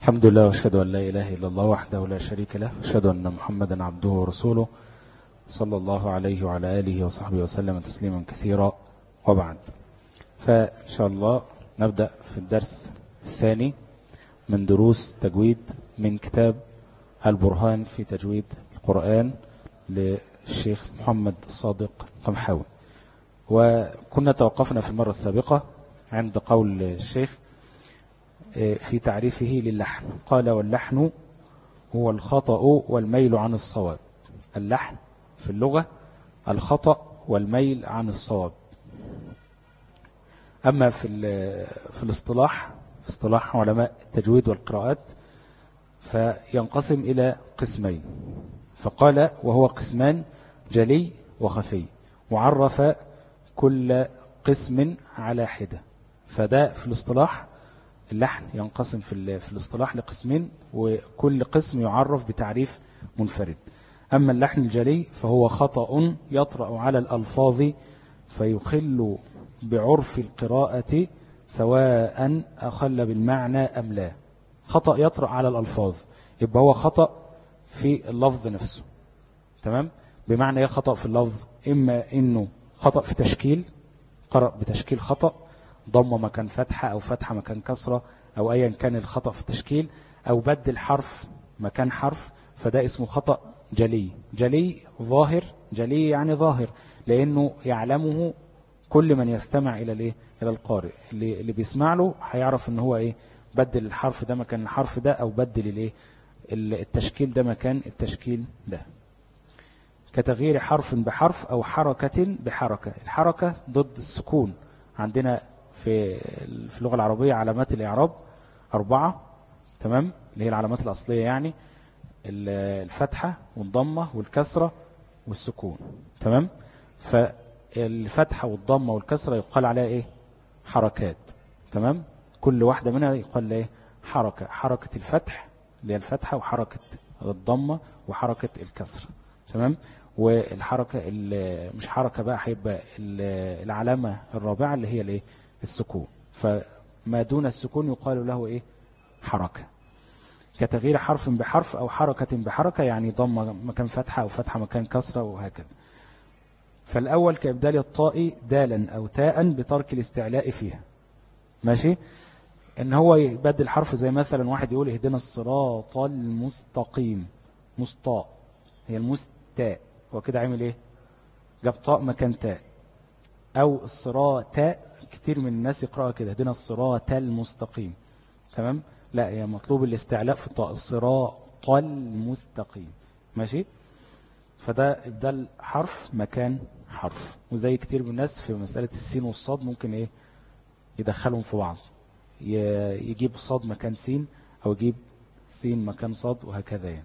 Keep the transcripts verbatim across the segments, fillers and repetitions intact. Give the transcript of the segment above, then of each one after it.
الحمد لله واشهد أن لا إله إلا الله وحده لا شريك له، واشهد أن محمدا عبده ورسوله صلى الله عليه وعلى آله وصحبه وسلم تسليما كثيرا، وبعد. فإن شاء الله نبدأ في الدرس الثاني من دروس تجويد من كتاب البرهان في تجويد القرآن للشيخ محمد الصادق قمحاوي. وكنا توقفنا في المرة السابقة عند قول الشيخ في تعريفه للحن. قال: واللحن هو الخطأ والميل عن الصواب. اللحن في اللغة الخطأ والميل عن الصواب. أما في في الاصطلاح، في اصطلاح علماء التجويد والقراءات، فينقسم إلى قسمين. فقال: وهو قسمان جلي وخفي، وعرف كل قسم على حدة. فده في الاصطلاح اللحن ينقسم في في الاصطلاح لقسمين، وكل قسم يعرف بتعريف منفرد. أما اللحن الجلي فهو خطأ يطرأ على الألفاظ فيخل بعرف القراءة سواء أخل بالمعنى أم لا. خطأ يطرأ على الألفاظ، يبقى هو خطأ في اللفظ نفسه. تمام؟ بمعنى ايه خطأ في اللفظ؟ إما إنه خطأ في تشكيل، قرأ بتشكيل خطأ، ضمه مكان فتحة أو فتحة مكان كسرة أو أيا كان الخطأ في التشكيل، أو بدل حرف مكان حرف، فده اسمه خطأ جلي. جلي ظاهر، جلي يعني ظاهر، لأنه يعلمه كل من يستمع إلى الايه إلى القارئ. اللي, اللي بيسمع له هيعرف إن هو إيه، بدل الحرف ده مكان الحرف ده، أو بدل الايه التشكيل ده مكان التشكيل ده. كتغيير حرف بحرف أو حركة بحركة. الحركة ضد السكون. عندنا في في اللغة العربية علامات الإعراب أربعة، تمام، اللي هي العلامات الأصلية، يعني الفتحة والضمة والكسرة والسكون. تمام. فالفتحة والضمة والكسرة يقال عليها إيه؟ حركات. تمام. كل واحدة منها يقال إيه؟ حركة. حركة الفتح اللي هي الفتحة، وحركة الضمة، وحركة الكسرة. تمام. والحركة مش حركة بقى، هيبقى العلامة الرابعة اللي هي الايه؟ السكون. فما دون السكون يقال له ايه؟ حركة. كتغيير حرف بحرف او حركة بحركة، يعني ضمة مكان فتحة او فتحة مكان كسرة، وهكذا. فالاول كابدال الطاء دالا او تاء بترك الاستعلاء فيها. ماشي. ان هو يبدل حرف، زي مثلا واحد يقول: اهدنا الصراط المستقيم. مسطاء، هي المستاء، وكده عامل ايه؟ جاب طاء مكان تاء. او الصراط تاء، كتير من الناس يقرأها كده: اهدنا الصراط المستقيم. تمام. لا، هي مطلوب الاستعلاء في الطاء، الصراط المستقيم. ماشي. فده ابدال حرف مكان حرف. وزي كتير من الناس في مسألة السين والصاد ممكن ايه يدخلهم في بعض، يجيب صاد مكان سين، او يجيب سين مكان صاد، وهكذا يعني.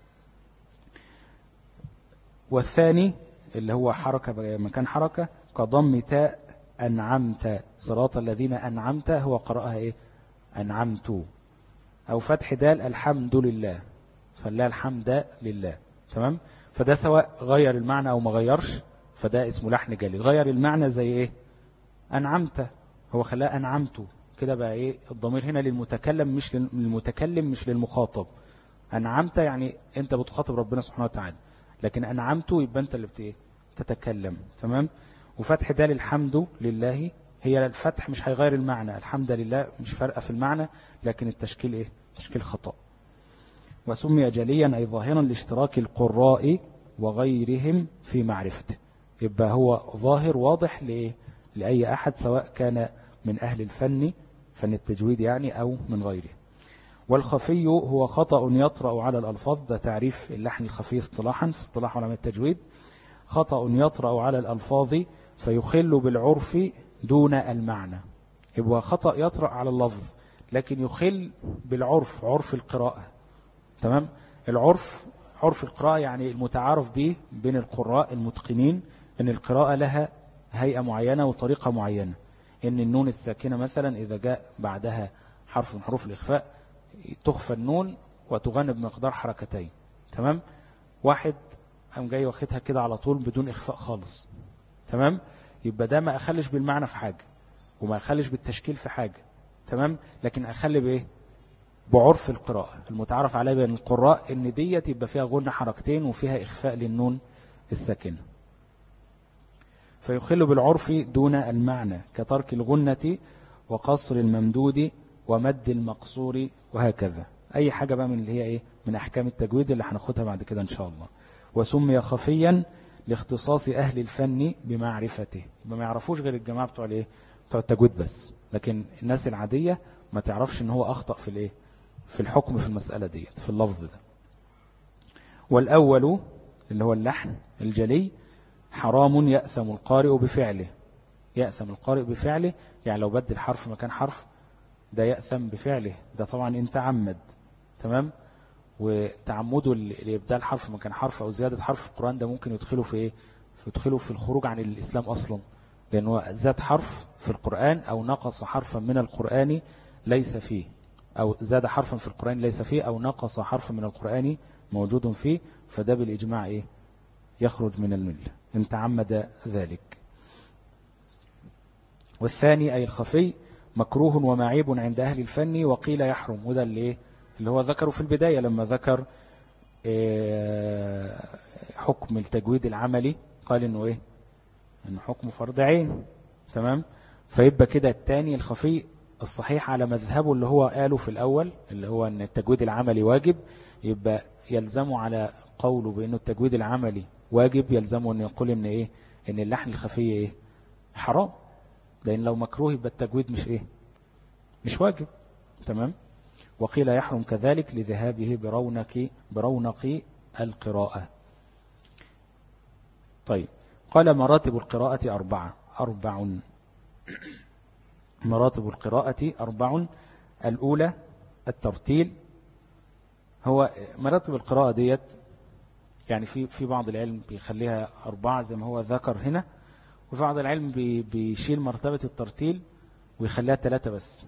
والثاني اللي هو حركة مكان حركة، كضم تاء أنعمت صراط الذين أنعمت، هو قرأها إيه؟ أنعمت. أو فتح دال الحمد لله، فلا الحمد لله. تمام. فده سواء غير المعنى أو ما غيرش، فده اسمه لحن جلي. غير المعنى زي إيه؟ أنعمت، هو خلاه أنعمت، كده بقى إيه؟ الضمير هنا للمتكلم مش للمتكلم مش للمخاطب. أنعمت يعني أنت بتخاطب ربنا سبحانه وتعالى، لكن أنعمته يبقى أنت اللي بتتكلم. تمام. وفتح دال الحمد لله، هي الفتح مش هيغير المعنى، الحمد لله مش فارقة في المعنى، لكن التشكيل إيه؟ تشكيل خطأ. وسمي جليا أي ظاهرا لاشتراك القراء وغيرهم في معرفته. يبقى هو ظاهر واضح لإيه؟ لأي أحد، سواء كان من أهل الفن، فن التجويد يعني، أو من غيره. والخفي هو خطأ يطرأ على الألفاظ. ده تعريف اللحن الخفي اصطلاحا في اصطلاح علماء التجويد: خطأ يطرأ على الألفاظ فيخل بالعرف دون المعنى. يبقى خطأ يطرأ على اللفظ لكن يخل بالعرف، عرف القراءة. تمام. العرف عرف القراءة يعني المتعارف به بين القراء المتقنين، ان القراءة لها هيئة معينة وطريقة معينة. ان النون الساكنة مثلا إذا جاء بعدها حرف من حروف الإخفاء تخفى النون وتغنى بمقدار حركتين. تمام. واحد قام جاي واخدها كده على طول بدون إخفاء خالص. تمام. يبقى ده ما أخلش بالمعنى في حاجة، وما أخلش بالتشكيل في حاجة. تمام. لكن أخلي بإيه؟ بعرف القراءة المتعارف عليه بين القراء ان ديت يبقى فيها غنة حركتين وفيها إخفاء للنون الساكنة، فيخل بالعرف دون المعنى كترك الغنة وقصر الممدود ومد المقصور وهكذا. أي حاجة بقى من اللي هي إيه من أحكام التجويد اللي هناخدها بعد كده إن شاء الله. وسمي خفيا لاختصاص أهل الفن بمعرفته، ما يعرفوش غير الجماعة بتوع الإيه بتوع التجويد بس، لكن الناس العادية ما تعرفش إن هو أخطأ في الإيه في الحكم في المسألة دي في اللفظ ده. والأول اللي هو اللحن الجلي حرام يأثم القارئ بفعله. يأثم القارئ بفعله يعني لو بدل حرف مكان حرف ده يأثم بفعله، ده طبعا انت عمد تمام. وتعمده لإبدال حرف مكان حرف أو زيادة حرف في القرآن ده ممكن يدخله في إيه يدخله في الخروج عن الإسلام أصلا، لأنه زاد حرف في القرآن أو نقص حرفا من القرآن ليس فيه، أو زاد حرفا في القرآن ليس فيه، أو نقص حرفا من القرآن موجود فيه، فده بالإجماع إيه يخرج من الملة إن تعمد ذلك. والثاني أي الخفي مكروه ومعيب عند أهل الفن وقيل يحرم، وده اللي, اللي هو ذكره في البداية لما ذكر حكم التجويد العملي قال إنه إيه إنه حكم فرض عين تمام. فيبقى كده الثاني الخفي الصحيح على مذهبه اللي هو قاله في الأول اللي هو أن التجويد العملي واجب، يبقى يلزمه على قوله بأنه التجويد العملي واجب يلزمه أن يقول إن إيه إن اللحن الخفي إيه حرام، لأن لو مكروه يبقى التجويد مش إيه مش واجب تمام. وقيل يحرم كذلك لذهابه برونق برونق القراءة. طيب قال مراتب القراءة أربعة أربع مراتب القراءة أربع. الأولى الترتيل. هو مراتب القراءة ديت يعني في في بعض العلم بيخليها أربعة زي ما هو ذكر هنا، وفي بعض العلم بي بيشيل مرتبة الترتيل ويخليها ثلاثة بس.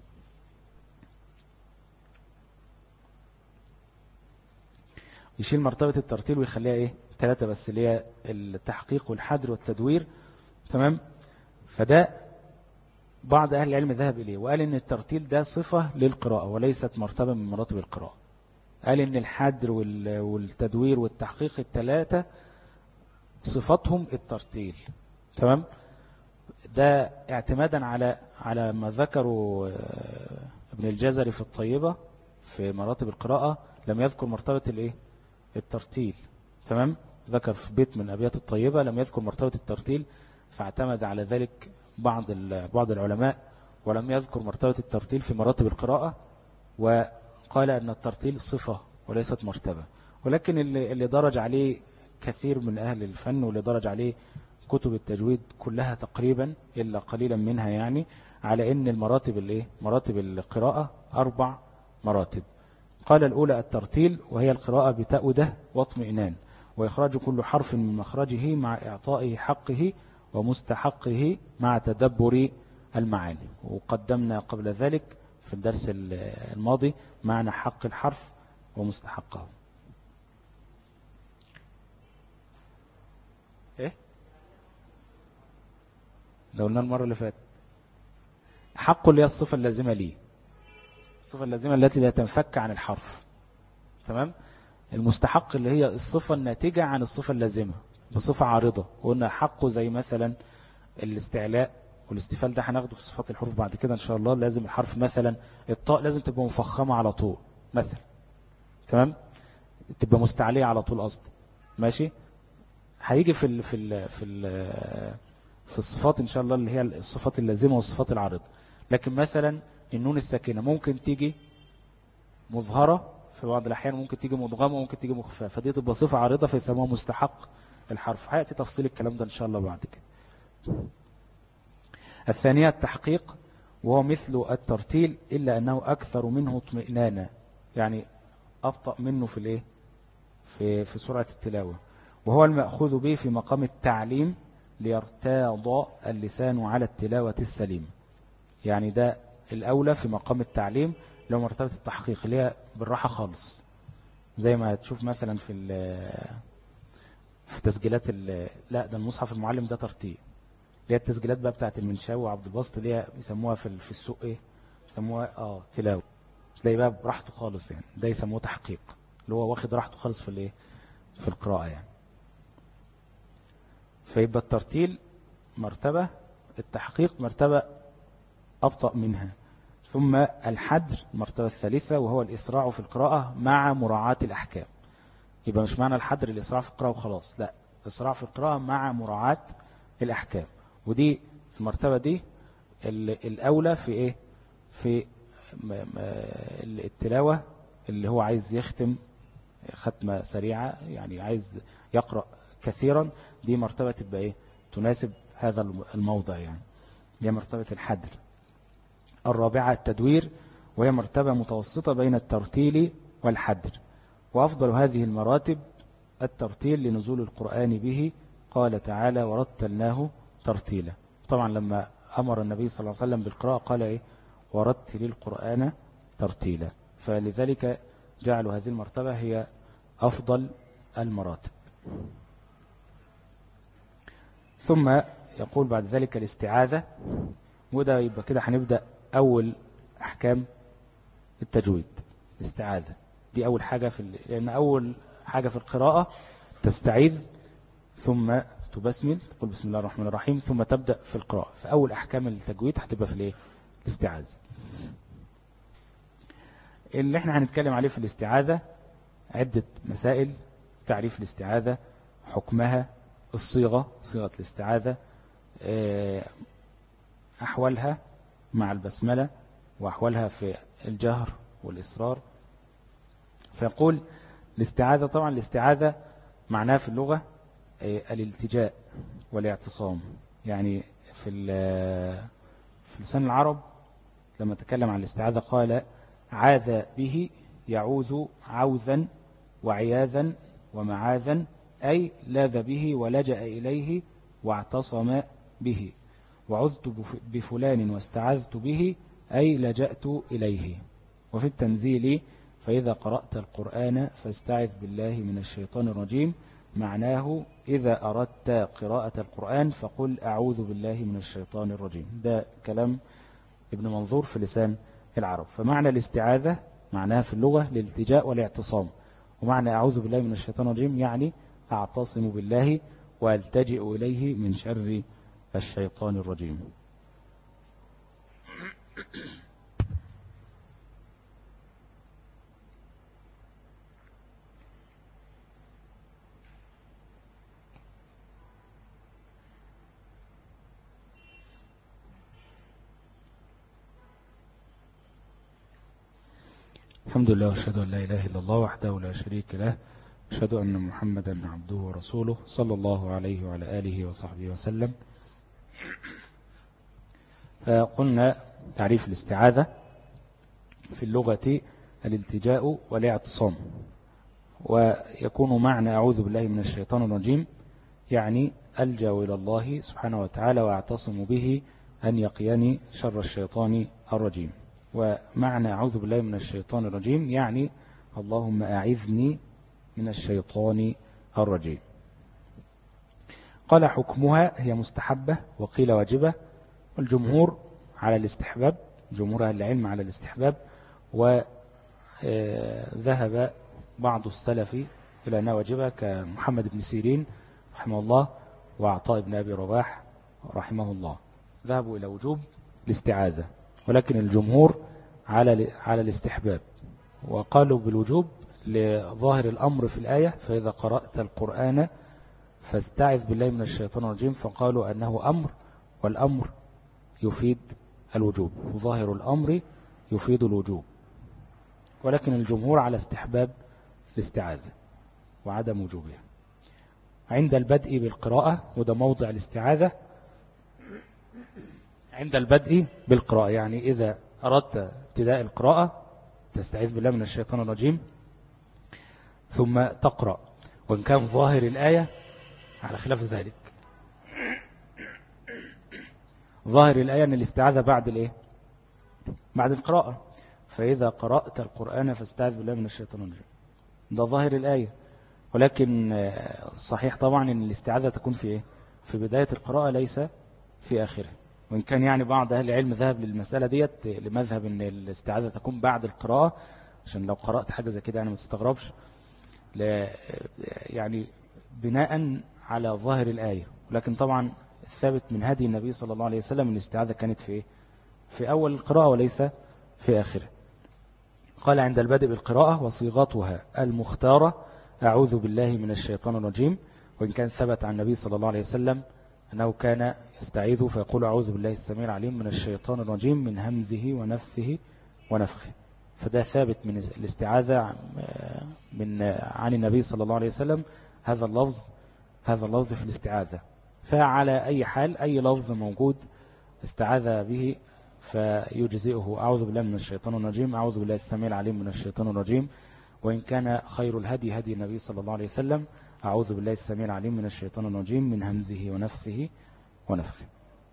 يشيل مرتبة الترتيل ويخليها ايه ثلاثة بس اللي هي التحقيق والحدر والتدوير تمام. فده بعض أهل العلم ذهب إليه وقال إن الترتيل ده صفة للقراءة وليست مرتبة من مراتب القراءة. قال إن الحدر والتدوير والتحقيق الثلاثة صفتهم الترتيل تمام. ده اعتمادا على على ما ذكروا ابن الجزري في الطيبة في مراتب القراءة لم يذكر مرتبة الايه الترتيل تمام. ذكر في بيت من أبيات الطيبة لم يذكر مرتبة الترتيل، فاعتمد على ذلك بعض بعض العلماء ولم يذكر مرتبة الترتيل في مراتب القراءة، وقال أن الترتيل صفة وليست مرتبة. ولكن اللي, اللي درج عليه كثير من أهل الفن واللي درج عليه كتب التجويد كلها تقريبا إلا قليلا منها يعني على أن المراتب الايه مراتب القراءة أربع مراتب. قال الأولى الترتيل وهي القراءة بتأوده واطمئنان وإخراج كل حرف من مخرجه مع إعطائه حقه ومستحقه مع تدبر المعاني. وقدمنا قبل ذلك في الدرس الماضي معنى حق الحرف ومستحقه. إيه؟ لو قلنا المرة اللي فاتت حق اللي هي الصفة اللازمة ليه، الصفة اللازمة التي لا تنفك عن الحرف تمام. المستحق اللي هي الصفة الناتجة عن الصفة اللازمة بصفة عارضة، وقلنا حقه زي مثلا الاستعلاء والاستفال، ده هناخده في صفات الحروف بعد كده إن شاء الله. لازم الحرف مثلا الطاء لازم تبقى مفخمة على طول مثلا تمام، تبقى مستعلية على طول قصد ماشي. هيجي في ال في ال في ال في الصفات إن شاء الله اللي هي الصفات اللازمة والصفات العارضة. لكن مثلا النون الساكنة ممكن تيجي مظهرة في بعض الأحيان، ممكن تيجي مضغمة وممكن تيجي مخففة، فدي تبقى صفة عارضة فيسموها مستحق الحرف. هيأتي تفصيل الكلام ده إن شاء الله بعد كده. الثانية التحقيق وهو مثل الترتيل إلا أنه أكثر منه اطمئنانا، يعني أبطأ منه في الإيه في في سرعة التلاوة، وهو المأخوذ به في مقام التعليم ليرتاض اللسان على التلاوة السليمة. يعني ده الأولى في مقام التعليم لو مرتبة التحقيق اللي هي بالراحة خالص، زي ما تشوف مثلا في في تسجيلات لا ده المصحف المعلم ده ترتيل، اللي هي التسجيلات بقى بتاعت المنشاوي وعبد الباسط اللي هي بيسموها في في السوق ايه بيسموها اه تلاوة. تلاقي بقى براحته خالص يعني، ده يسموه تحقيق، اللي هو واخد راحته خالص في الايه في القراءة يعني. فيبقى الترتيل مرتبة، التحقيق مرتبة أبطأ منها، ثم الحدر المرتبة الثالثة وهو الإسراع في القراءة مع مراعاة الأحكام. يبقى مش معنى الحدر الإسراع في القراءة وخلاص، لا، إسراع في القراءة مع مراعاة الأحكام. ودي المرتبة دي الأولى في إيه في التلاوة، اللي هو عايز يختم ختمة سريعة يعني عايز يقرأ كثيرا، دي مرتبة تبقى إيه تناسب هذا الموضع يعني، دي مرتبة الحدر. الرابعة التدوير، وهي مرتبة متوسطة بين الترتيل والحدر، وأفضل هذه المراتب الترتيل لنزول القرآن به، قال تعالى ورتلناه ترتيلا. طبعا لما أمر النبي صلى الله عليه وسلم بالقراءة قال إيه ورتل القرآن ترتيلا، فلذلك جعلوا هذه المرتبة هي أفضل المراتب. ثم يقول بعد ذلك الاستعاذة، وده يبقى كده هنبدأ أول أحكام التجويد. الاستعاذة دي أول حاجة في ال... لأن أول حاجة في القراءة تستعيذ ثم تبسمل، تقول بسم الله الرحمن الرحيم ثم تبدأ في القراءة. فأول أحكام التجويد هتبقى في الايه الاستعاذة. اللي احنا هنتكلم عليه في الاستعاذة عدة مسائل: تعريف الاستعاذة، حكمها، الصيغة، صيغة الاستعاذة، أحوالها مع البسملة، وأحوالها في الجهر والإصرار. فيقول الاستعاذة، طبعا الاستعاذة معناها في اللغة الالتجاء والاعتصام. يعني في في لسان العرب لما تكلم عن الاستعاذة قال عاذ به يعوذ عوذا وعياذا ومعاذا، أي لاذ به ولجأ إليه واعتصم به. وعذت بفلان واستعذت به، أي لجأت إليه. وفي التنزيل فإذا قرأت القرآن فاستعذ بالله من الشيطان الرجيم، معناه إذا أردت قراءة القرآن فقل أعوذ بالله من الشيطان الرجيم. ده كلام ابن منظور في لسان العرب. فمعنى الاستعاذة معناها في اللغة الالتجاء والاعتصام، ومعنى أعوذ بالله من الشيطان الرجيم يعني أعتصم بالله والتجئ إليه من شر الشيطان الرجيم. الحمد لله واشهد أن لا إله إلا الله وحده لا شريك له، أشهد أن محمدا عبده ورسوله صلى الله عليه وعلى آله وصحبه وسلم. فقلنا تعريف الاستعاذة في اللغة الالتجاء والاعتصام، ويكون معنى أعوذ بالله من الشيطان الرجيم يعني ألجأ إلى الله سبحانه وتعالى وأعتصم به أن يقيني شر الشيطان الرجيم. ومعنى أعوذ بالله من الشيطان الرجيم يعني اللهم أعذني من الشيطان الرجيم. قال حكمها هي مستحبة وقيل واجبة، والجمهور على الاستحباب، جمهور أهل العلم على الاستحباب، وذهب بعض السلف إلى أنها واجبة كمحمد بن سيرين رحمه الله وعطاء بن أبي رباح رحمه الله، ذهبوا إلى وجوب الاستعاذة، ولكن الجمهور على على الاستحباب، وقالوا بالوجوب لظاهر الأمر في الآية فإذا قرأت القرآن فاستعذ بالله من الشيطان الرجيم، فقالوا أنه أمر، والأمر يفيد الوجوب، ظاهر الأمر يفيد الوجوب، ولكن الجمهور على استحباب الاستعاذة وعدم وجوبها عند البدء بالقراءة. وده موضع الاستعاذة عند البدء بالقراءة، يعني إذا أردت ابتداء القراءة تستعيذ بالله من الشيطان الرجيم ثم تقرأ، وإن كان ظاهر الآية على خلاف ذلك. ظاهر الآية أن الاستعاذة بعد الإيه؟ بعد القراءة، فإذا قرأت القرآن فاستعذ بالله من الشيطان الرجيم، ده ظاهر الآية. ولكن الصحيح طبعا أن الاستعاذة تكون في إيه؟ في بداية القراءة ليس في آخره، وإن كان يعني بعض أهل العلم ذهب للمسألة ديت لمذهب أن الاستعاذة تكون بعد القراءة، عشان لو قرأت حاجة زي كده يعني ما تستغربش، يعني بناء على ظاهر الآية. ولكن طبعا الثابت من هدي النبي صلى الله عليه وسلم الاستعاذة كانت في في أول القراءة وليس في آخره. قال عند البدء بالقراءة وصيغتها المختارة أعوذ بالله من الشيطان الرجيم، وإن كان ثبت عن النبي صلى الله عليه وسلم أنه كان يستعيذ فيقول أعوذ بالله السميع العليم من الشيطان الرجيم من همزه ونفثه ونفخه، فده ثابت من الاستعاذة من عن النبي صلى الله عليه وسلم هذا اللفظ هذا اللفظ في الاستعاذة. فعلى أي حال أي لفظ موجود استعاذ به فيجزئه أعوذ بالله من الشيطان الرجيم، أعوذ بالله السميع العليم من الشيطان الرجيم. وإن كان خير الهدي هدي النبي صلى الله عليه وسلم أعوذ بالله السميع العليم من الشيطان الرجيم من همزه ونفثه ونفخه.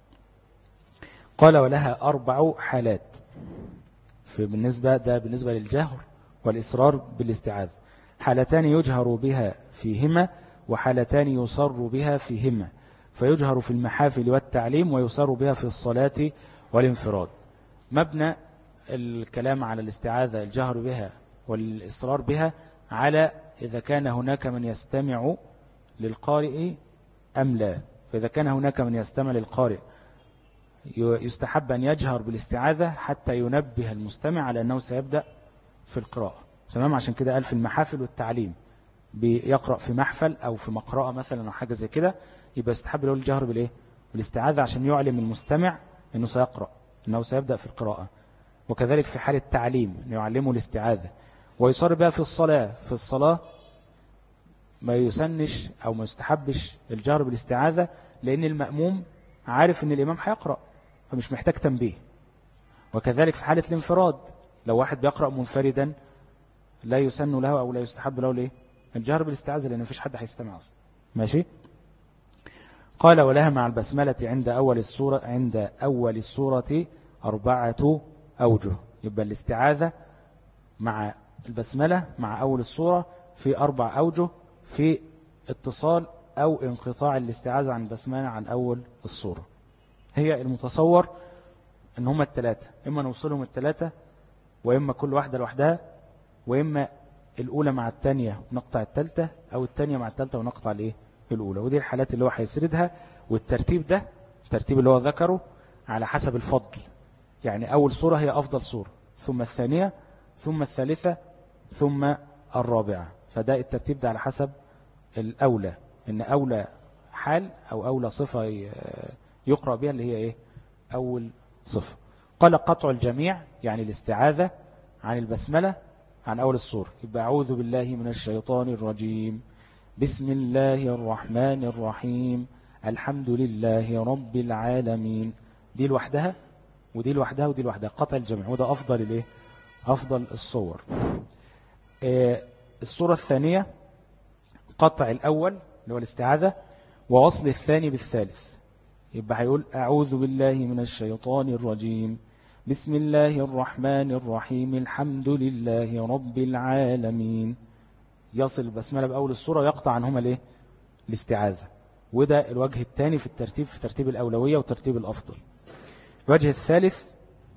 قال ولها أربع حالات في بالنسبة ده بالنسبة للجهر والإصرار بالاستعاذة، حالتان يجهر بها فيهما وحالتان يصر بها فيهما، فيجهر في المحافل والتعليم ويصر بها في الصلاة والانفراد. مبنى الكلام على الاستعاذة الجهر بها والإصرار بها على إذا كان هناك من يستمع للقارئ أم لا. فإذا كان هناك من يستمع للقارئ يستحب أن يجهر بالاستعاذة حتى ينبه المستمع على أنه سيبدأ في القراءة. تمام، عشان كده قال في المحافل والتعليم، بيقرأ في محفل أو في مقرأة مثلا أو حاجة زي كده، يبقى يستحب له الجهر بالإيه؟ بالاستعاذة عشان يعلم المستمع أنه سيقرأ، أنه سيبدأ في القراءة. وكذلك في حال التعليم أنه يعلمه الاستعاذة. ويصار بها في الصلاة، في الصلاة ما يسنش أو ما يستحبش الجهر بالاستعاذة، لأن المأموم عارف أن الإمام هيقرأ فمش محتاج تنبيه. وكذلك في حالة الانفراد، لو واحد بيقرأ منفردا لا يسن له أو لا يستحب له ليه الجهر بالاستعاذة، لأن مفيش حد هيستمع أصلا. ماشي. قال ولها مع البسملة عند أول السورة عند أول السورة أربعة أوجه. يبقى الاستعاذة مع البسملة مع أول السورة في أربع أوجه في اتصال أو انقطاع الاستعاذة عن البسملة عن أول السورة. هي المتصور أن هما الثلاثة، إما نوصلهم الثلاثة وإما كل واحدة لوحدها، وإما الأولى مع الثانية ونقطع الثالثة، أو الثانية مع الثالثة ونقطع الإيه الأولى. ودي الحالات اللي هو هيسردها. والترتيب ده الترتيب اللي هو ذكره على حسب الفضل، يعني أول سورة هي أفضل سورة، ثم الثانية، ثم الثالثة، ثم الرابعة. فده الترتيب ده على حسب الأولى، إن أولى حال أو أولى صفة يقرأ بها اللي هي إيه أول صفة. قال قطع الجميع يعني الاستعاذة عن البسملة عن أول السورة، يبقى أعوذ بالله من الشيطان الرجيم بسم الله الرحمن الرحيم الحمد لله رب العالمين. دي لوحدها ودي لوحدها ودي لوحدها، قطع الجميع، وده أفضل الإيه أفضل الصور. آه الصورة الثانية قطع الأول اللي هو الاستعاذة ووصل الثاني بالثالث، يبقى هيقول أعوذ بالله من الشيطان الرجيم بسم الله الرحمن الرحيم الحمد لله رب العالمين. يصل البسملة بأول السورة يقطع عنهما ليه الاستعاذة. وده الوجه الثاني في الترتيب، في ترتيب الأولوية وترتيب الأفضل. الوجه الثالث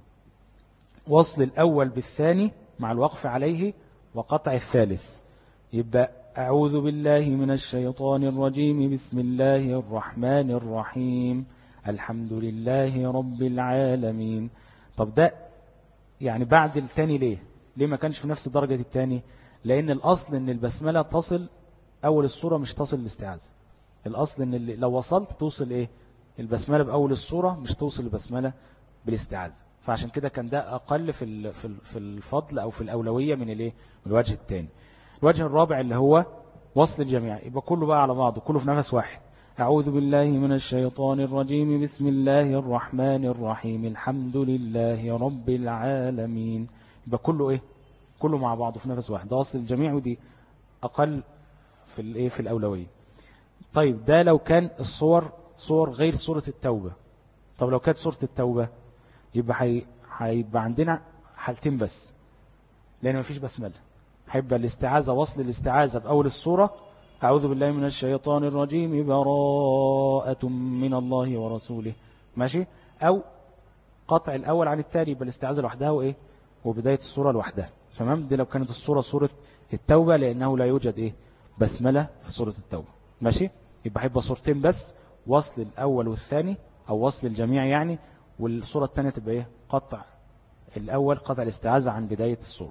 وصل الأول بالثاني مع الوقف عليه وقطع الثالث، يبقى أعوذ بالله من الشيطان الرجيم بسم الله الرحمن الرحيم الحمد لله رب العالمين. طب ده يعني بعد الثاني ليه ليه ما كانش في نفس درجة الثاني؟ لأن الأصل أن البسملة تصل أول السورة مش تصل الاستعاذة. الأصل أن اللي لو وصلت توصل إيه البسملة بأول السورة مش توصل البسملة بالاستعاذة. فعشان كده كان ده أقل في في الفضل أو في الأولوية من الإيه من الوجه الثاني. الوجه الرابع اللي هو وصل الجميع، يبقى كله بقى على بعضه، كله في نفس واحد. أعوذ بالله من الشيطان الرجيم بسم الله الرحمن الرحيم الحمد لله رب العالمين. يبقى كله إيه كله مع بعضه في نفس واحد، ده وصل الجميع، ودي أقل في الإيه في الأولوية. طيب ده لو كان الصور صور غير سورة التوبة. طب لو كانت سورة التوبة يبقى هيبقى عندنا حالتين بس، لأن مفيش بسملة. هيبقى الاستعاذة وصل الاستعاذة بأول السورة أعوذ بالله من الشيطان الرجيم براءة من الله ورسوله، ماشي. أو قطع الأول عن التالي، يبقى الاستعاذة لوحدها وإيه وبداية السورة لوحدها. تمام. دي لو كانت السورة سورة التوبة، لأنه لا يوجد إيه بسملة في سورة التوبة. ماشي. يبقى هيبقى صورتين بس، وصل الأول والثاني أو وصل الجميع يعني، والصورة الثانية تبقى إيه قطع الأول، قطع الاستعاذة عن بداية السورة.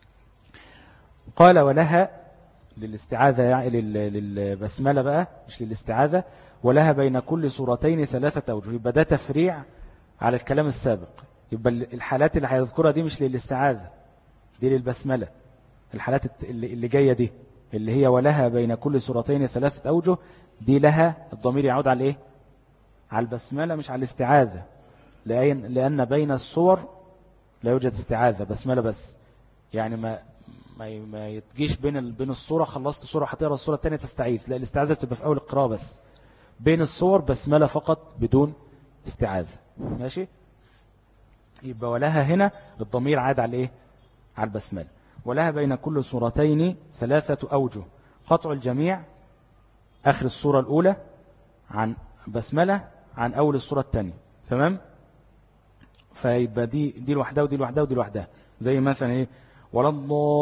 قال ولها للاستعاذة يعني للبسملة بقى مش للاستعاذة، ولها بين كل سورتين ثلاثة أوجه. يبقى ده تفريع على الكلام السابق. يبقى الحالات اللي هيذكرها دي مش للاستعاذة، دي للبسملة. الحالات اللي جاية دي اللي هي ولها بين كل سورتين ثلاثة أوجه، دي لها الضمير يعود على إيه على البسملة مش على الاستعاذة، لأن, لأن بين الصور لا يوجد استعاذة، بسملة بس. يعني ما ما ما يتجيش بين بين الصورة خلصت الصورة هتقرا الصورة الثانية تستعيذ، لا الاستعاذة بتبقى في أول القراءة بس. بين الصور بسملة فقط بدون استعاذة. ماشي. يبقى ولها هنا الضمير عاد على إيه على البسملة. ولها بين كل سورتين ثلاثة أوجه، قطع الجميع آخر السورة الأولى عن بسملة عن أول السورة الثانية. تمام. فيبقى دي دي لوحدها ودي لوحدها ودي لوحدها، زي مثلا إيه ولا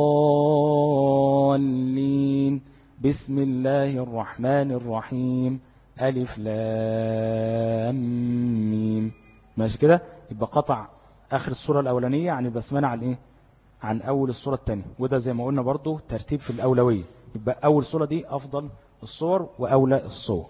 الضالين بسم الله الرحمن الرحيم ألف لام ميم. ماشي كده. يبقى قطع آخر السورة الأولانية عن البسملة عن إيه عن أول السورة الثانية. وده زي ما قلنا برضو ترتيب في الأولوية. يبقى أول سورة دي أفضل الصور وأولى الصور.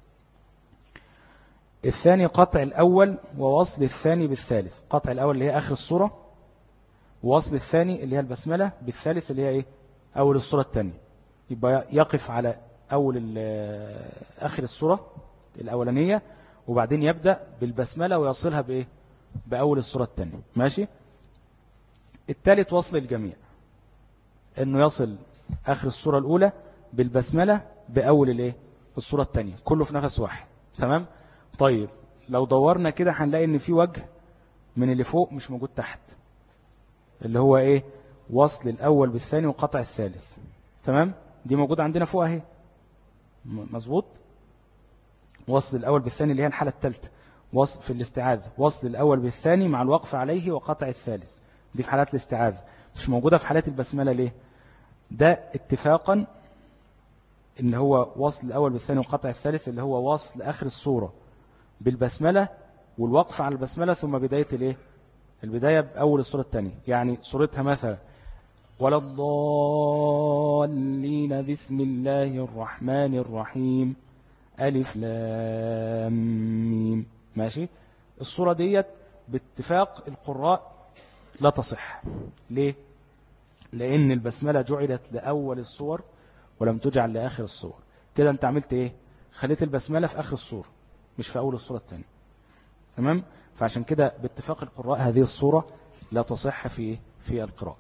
الثاني قطع الأول ووصل الثاني بالثالث. قطع الأول اللي هي آخر السورة، ووصل الثاني اللي هي البسملة بالثالث اللي هي إيه أول السورة الثانية. يبقى يقف على أول آخر السورة الأولانية، وبعدين يبدأ بالبسملة ويصلها بإيه بأول السورة الثانية. ماشي. الثالث وصل الجميع، إنه يصل آخر السورة الأولى بالبسملة بأول الإيه السورة الثانية، كله في نفس واحد. تمام. طيب لو دورنا كده هنلاقي إن في وجه من اللي فوق مش موجود تحت، اللي هو إيه وصل الأول بالثاني وقطع الثالث. تمام. دي موجودة عندنا فوق أهي. مظبوط. وصل الأول بالثاني اللي هي الحالة الثالثة، وصل في الاستعاذة وصل الأول بالثاني مع الوقف عليه وقطع الثالث. دي في حالات الاستعاذة، مش موجودة في حالات البسملة. ليه؟ ده اتفاقا إن هو وصل الأول بالثاني وقطع الثالث اللي هو وصل آخر السورة بالبسملة والوقف على البسملة ثم بداية الايه البداية بأول السورة الثانية. يعني سورتها مثلا ولا الضالين بسم الله الرحمن الرحيم ألف لام ميم. ماشي. السورة ديت باتفاق القراء لا تصح. ليه؟ لأن البسملة جعلت لأول السور ولم تجعل لآخر السور. كده أنت عملت إيه؟ خليت البسملة في آخر السورة مش في أول السورة الثانية. تمام؟ فعشان كده باتفاق القراء هذه السورة لا تصح في في القراءة.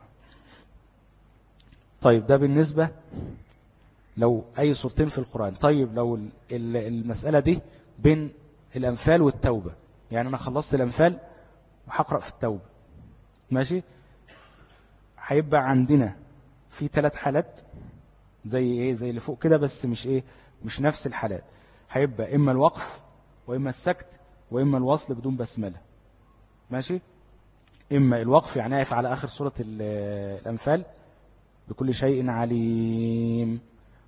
طيب ده بالنسبة لو أي سورتين في القرآن. طيب لو المسألة دي بين الأنفال والتوبة، يعني أنا خلصت الأنفال وحقرأ في التوبة. ماشي. هيبقى عندنا في ثلاث حالات زي إيه زي اللي فوق كده، بس مش إيه مش نفس الحالات. هيبقى إما الوقف وإما السكت وإما الوصل بدون بسملة. ماشي. إما الوقف يعني أقف على آخر سورة الأنفال بكل شيء عليم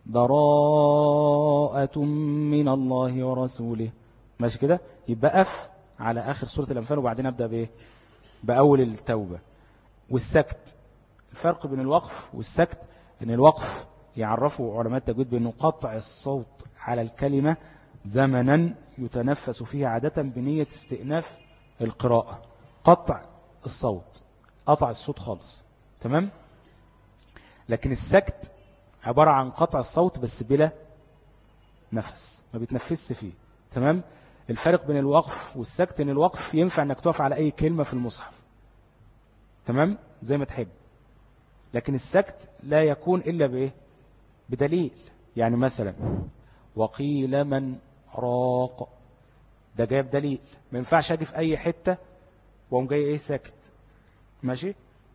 براءة من الله ورسوله. ماشي كده. يبقى أقف على آخر سورة الأنفال وبعدين أبدأ بإيه بأول التوبة. والسكت، الفرق بين الوقف والسكت إن الوقف يعرفه علماء التجويد بأنه قطع الصوت على الكلمة زمنا يتنفس فيه عادة بنية استئناف القراءة. قطع الصوت، قطع الصوت خالص. تمام. لكن السكت عبارة عن قطع الصوت بس بلا نفس، ما بيتنفسش فيه. تمام. الفرق بين الوقف والسكت ان الوقف ينفع انك تقف على اي كلمة في المصحف. تمام. زي ما تحب. لكن السكت لا يكون الا بايه بدليل. يعني مثلا وقيل من راق، ده جايب دليل. ما ينفعش اجي في اي حتة وهم جاي ايه ساكت. ماشي.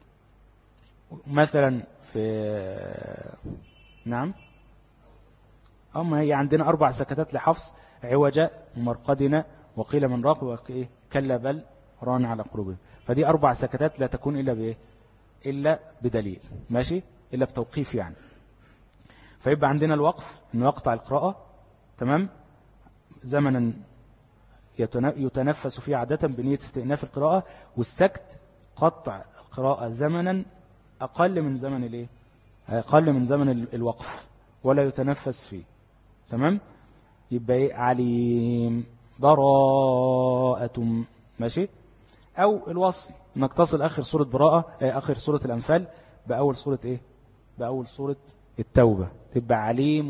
مثلا في نعم أما هي عندنا أربع سكتات لحفص: عوجة، مرقدنا، وقيل من راق، كلا بل ران على قلوبهم. فدي أربع سكتات لا تكون إلا بإيه؟ إلا بدليل، ماشي، إلا بتوقيف يعني. فيبقى عندنا الوقف إنه يقطع القراءة، تمام، زمنا يتنفس فيه عادة بنية استئناف القراءة، والسكت قطع القراءة زمنا أقل من زمن الإيه؟ أقل من زمن الوقف ولا يتنفس فيه، تمام. يبقى إيه؟ عليم براءة، ماشي. أو الوصل إنك تصل آخر سورة براءة، آخر سورة الأنفال بأول سورة إيه؟ بأول سورة التوبة، تبقى عليم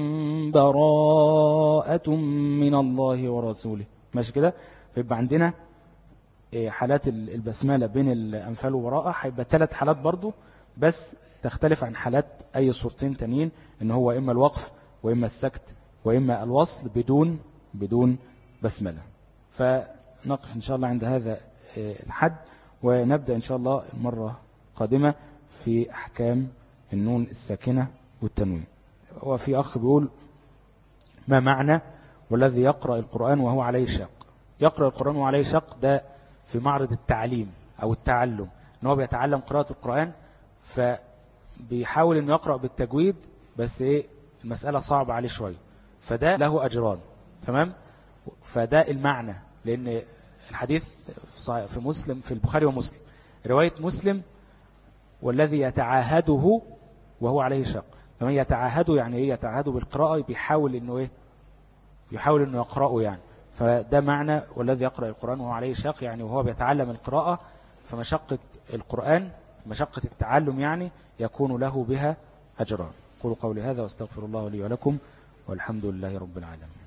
براءة من الله ورسوله، ماشي كده. فيبقى عندنا حالات البسملة بين الأنفال وبراءة، هيبقى ثلاث حالات برضو، بس تختلف عن حالات أي صورتين تانيين، إن هو إما الوقف وإما السكت وإما الوصل بدون بدون بسملة. فنقف إن شاء الله عند هذا الحد، ونبدأ إن شاء الله المرة القادمة في أحكام النون الساكنة والتنوين. وفي أخ بيقول ما معنى والذي يقرأ القرآن وهو عليه شق؟ يقرأ القرآن وهو عليه شق ده في معرض التعليم أو التعلم، إن هو بيتعلم قراءة القرآن، فبيحاول إنه يقرأ بالتجويد، بس إيه المسألة صعبة عليه شوية، فده له أجران، تمام. فده المعنى، لأن الحديث في مسلم في البخاري ومسلم، رواية مسلم والذي يتعاهده وهو عليه شق، فمن يتعاهده يعني إيه؟ يتعاهده بالقراءة، بيحاول إنه إيه؟ يحاول إنه يقرأه يعني. فده معنى والذي يقرأ القرآن وهو عليه شق، يعني وهو بيتعلم القراءة، فمشقة القرآن مشقة التعلم يعني يكون له بها أجران. قولوا قولي هذا واستغفر الله لي ولكم، والحمد لله رب العالمين.